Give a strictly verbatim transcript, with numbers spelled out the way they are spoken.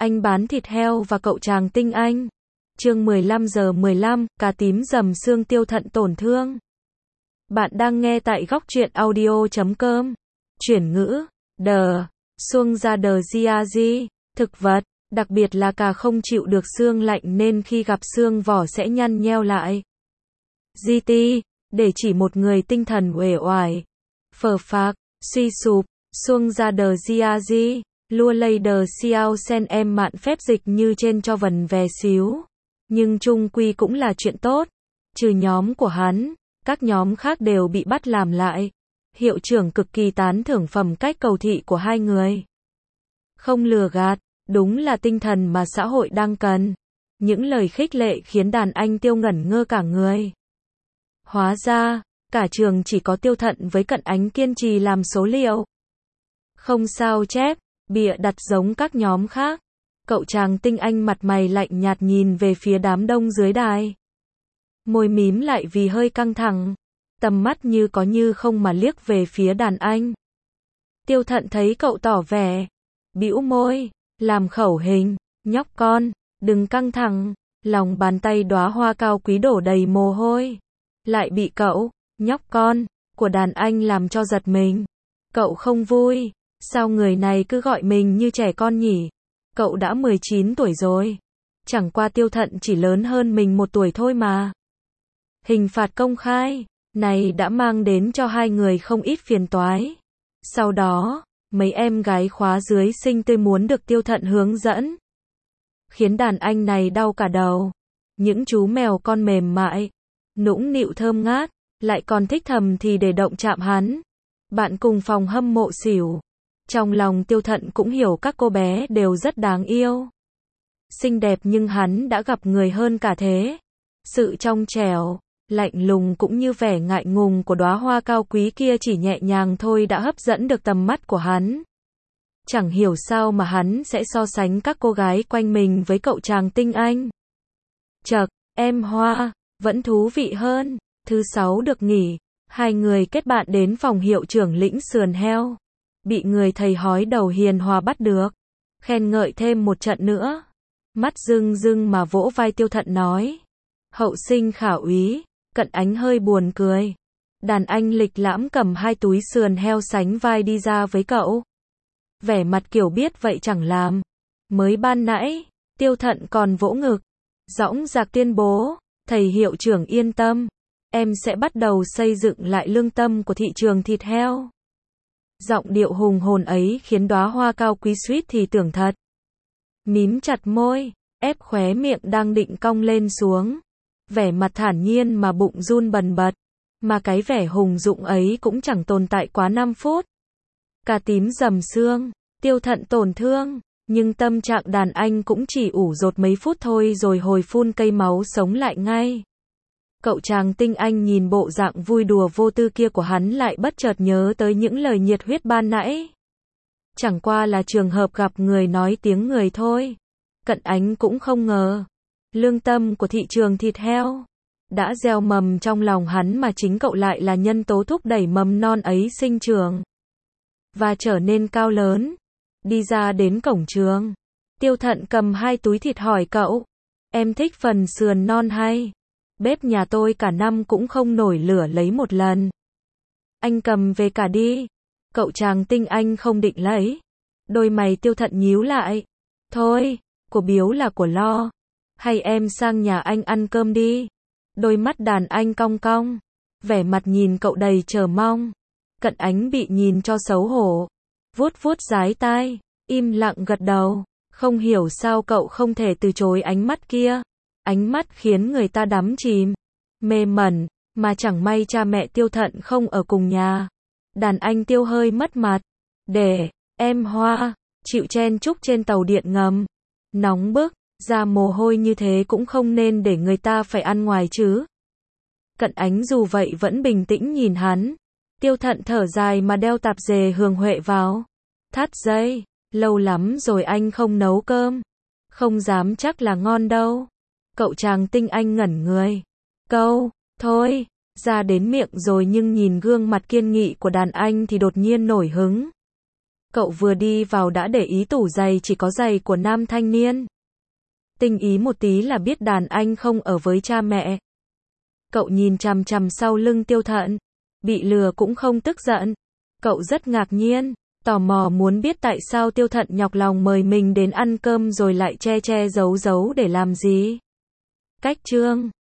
Anh bán thịt heo và cậu chàng tinh anh. Chương mười lăm giờ mười lăm, cà tím dầm xương tiêu thận tổn thương. Bạn đang nghe tại góc truyện audio chấm com. Chuyển ngữ, đờ, xuông ra đờ gia di, thực vật, đặc biệt là cà không chịu được xương lạnh nên khi gặp xương vỏ sẽ nhăn nheo lại. giê tê, để chỉ một người tinh thần uể oải, phờ phạc, suy sụp, xuông ra đờ gia di, lua lây đờ xiao sen em mạn phép dịch như trên cho vần về xíu. Nhưng chung quy cũng là chuyện tốt. Trừ nhóm của hắn, các nhóm khác đều bị bắt làm lại. Hiệu trưởng cực kỳ tán thưởng phẩm cách cầu thị của hai người. Không lừa gạt, đúng là tinh thần mà xã hội đang cần. Những lời khích lệ khiến đàn anh Tiêu ngẩn ngơ cả người. Hóa ra, cả trường chỉ có Tiêu Thận với Cận Ánh kiên trì làm số liệu. Không sao chép, bịa đặt giống các nhóm khác. Cậu chàng tinh anh mặt mày lạnh nhạt nhìn về phía đám đông dưới đài. Môi mím lại vì hơi căng thẳng. Tầm mắt như có như không mà liếc về phía đàn anh. Tiêu Thận thấy cậu tỏ vẻ. Bĩu môi, làm khẩu hình, nhóc con, đừng căng thẳng. Lòng bàn tay đóa hoa cao quý đổ đầy mồ hôi. Lại bị cậu, nhóc con, của đàn anh làm cho giật mình. Cậu không vui, sao người này cứ gọi mình như trẻ con nhỉ? Cậu đã mười chín tuổi rồi. Chẳng qua Tiêu Thận chỉ lớn hơn mình một tuổi thôi mà. Hình phạt công khai này đã mang đến cho hai người không ít phiền toái. Sau đó, mấy em gái khóa dưới xinh tươi muốn được Tiêu Thận hướng dẫn. Khiến đàn anh này đau cả đầu. Những chú mèo con mềm mại, nũng nịu thơm ngát, lại còn thích thầm thì để động chạm hắn. Bạn cùng phòng hâm mộ xỉu. Trong lòng Tiêu Thận cũng hiểu các cô bé đều rất đáng yêu. Xinh đẹp nhưng hắn đã gặp người hơn cả thế. Sự trong trẻo, lạnh lùng cũng như vẻ ngại ngùng của đóa hoa cao quý kia chỉ nhẹ nhàng thôi đã hấp dẫn được tầm mắt của hắn. Chẳng hiểu sao mà hắn sẽ so sánh các cô gái quanh mình với cậu chàng tinh anh. Chậc, em Hoa, vẫn thú vị hơn. Thứ sáu được nghỉ, hai người kết bạn đến phòng hiệu trưởng lĩnh sườn heo. Bị người thầy hói đầu hiền hòa bắt được. Khen ngợi thêm một trận nữa. Mắt rưng rưng mà vỗ vai Tiêu Thận nói. Hậu sinh khả úy. Cận Ánh hơi buồn cười. Đàn anh lịch lãm cầm hai túi sườn heo sánh vai đi ra với cậu. Vẻ mặt kiểu biết vậy chẳng làm. Mới ban nãy, Tiêu Thận còn vỗ ngực. Dõng dạc tuyên bố. Thầy hiệu trưởng yên tâm. Em sẽ bắt đầu xây dựng lại lương tâm của thị trường thịt heo. Giọng điệu hùng hồn ấy khiến đóa hoa cao quý suýt thì tưởng thật. Mím chặt môi, ép khóe miệng đang định cong lên xuống. Vẻ mặt thản nhiên mà bụng run bần bật. Mà cái vẻ hùng dũng ấy cũng chẳng tồn tại quá năm phút. Cà tím dầm xương, Tiêu Thận tổn thương. Nhưng tâm trạng đàn anh cũng chỉ ủ rột mấy phút thôi rồi hồi phun cây máu sống lại ngay. Cậu chàng tinh anh nhìn bộ dạng vui đùa vô tư kia của hắn lại bất chợt nhớ tới những lời nhiệt huyết ban nãy. Chẳng qua là trường hợp gặp người nói tiếng người thôi. Cận Ánh cũng không ngờ. Lương tâm của thị trường thịt heo đã gieo mầm trong lòng hắn mà chính cậu lại là nhân tố thúc đẩy mầm non ấy sinh trưởng. Và trở nên cao lớn. Đi ra đến cổng trường. Tiêu Thận cầm hai túi thịt hỏi cậu. Em thích phần sườn non hay? Bếp nhà tôi cả năm cũng không nổi lửa lấy một lần. Anh cầm về cả đi. Cậu chàng tinh anh không định lấy. Đôi mày Tiêu Thận nhíu lại. Thôi, của biếu là của lo. Hay em sang nhà anh ăn cơm đi. Đôi mắt đàn anh cong cong. Vẻ mặt nhìn cậu đầy chờ mong. Cận Ánh bị nhìn cho xấu hổ. Vuốt vuốt dái tai. Im lặng gật đầu. Không hiểu sao cậu không thể từ chối ánh mắt kia. Ánh mắt khiến người ta đắm chìm, mê mẩn, mà chẳng may cha mẹ Tiêu Thận không ở cùng nhà. Đàn anh Tiêu hơi mất mặt. Để, em Hoa, chịu chen chúc trên tàu điện ngầm. Nóng bức, ra mồ hôi như thế cũng không nên để người ta phải ăn ngoài chứ. Cận Ánh dù vậy vẫn bình tĩnh nhìn hắn. Tiêu Thận thở dài mà đeo tạp dề hương huệ vào. Thắt dây, lâu lắm rồi anh không nấu cơm. Không dám chắc là ngon đâu. Cậu chàng tinh anh ngẩn người. Câu, thôi, ra đến miệng rồi nhưng nhìn gương mặt kiên nghị của đàn anh thì đột nhiên nổi hứng. Cậu vừa đi vào đã để ý tủ giày chỉ có giày của nam thanh niên. Tinh ý một tí là biết đàn anh không ở với cha mẹ. Cậu nhìn chằm chằm sau lưng Tiêu Thận. Bị lừa cũng không tức giận. Cậu rất ngạc nhiên, tò mò muốn biết tại sao Tiêu Thận nhọc lòng mời mình đến ăn cơm rồi lại che che giấu giấu để làm gì. Cách chương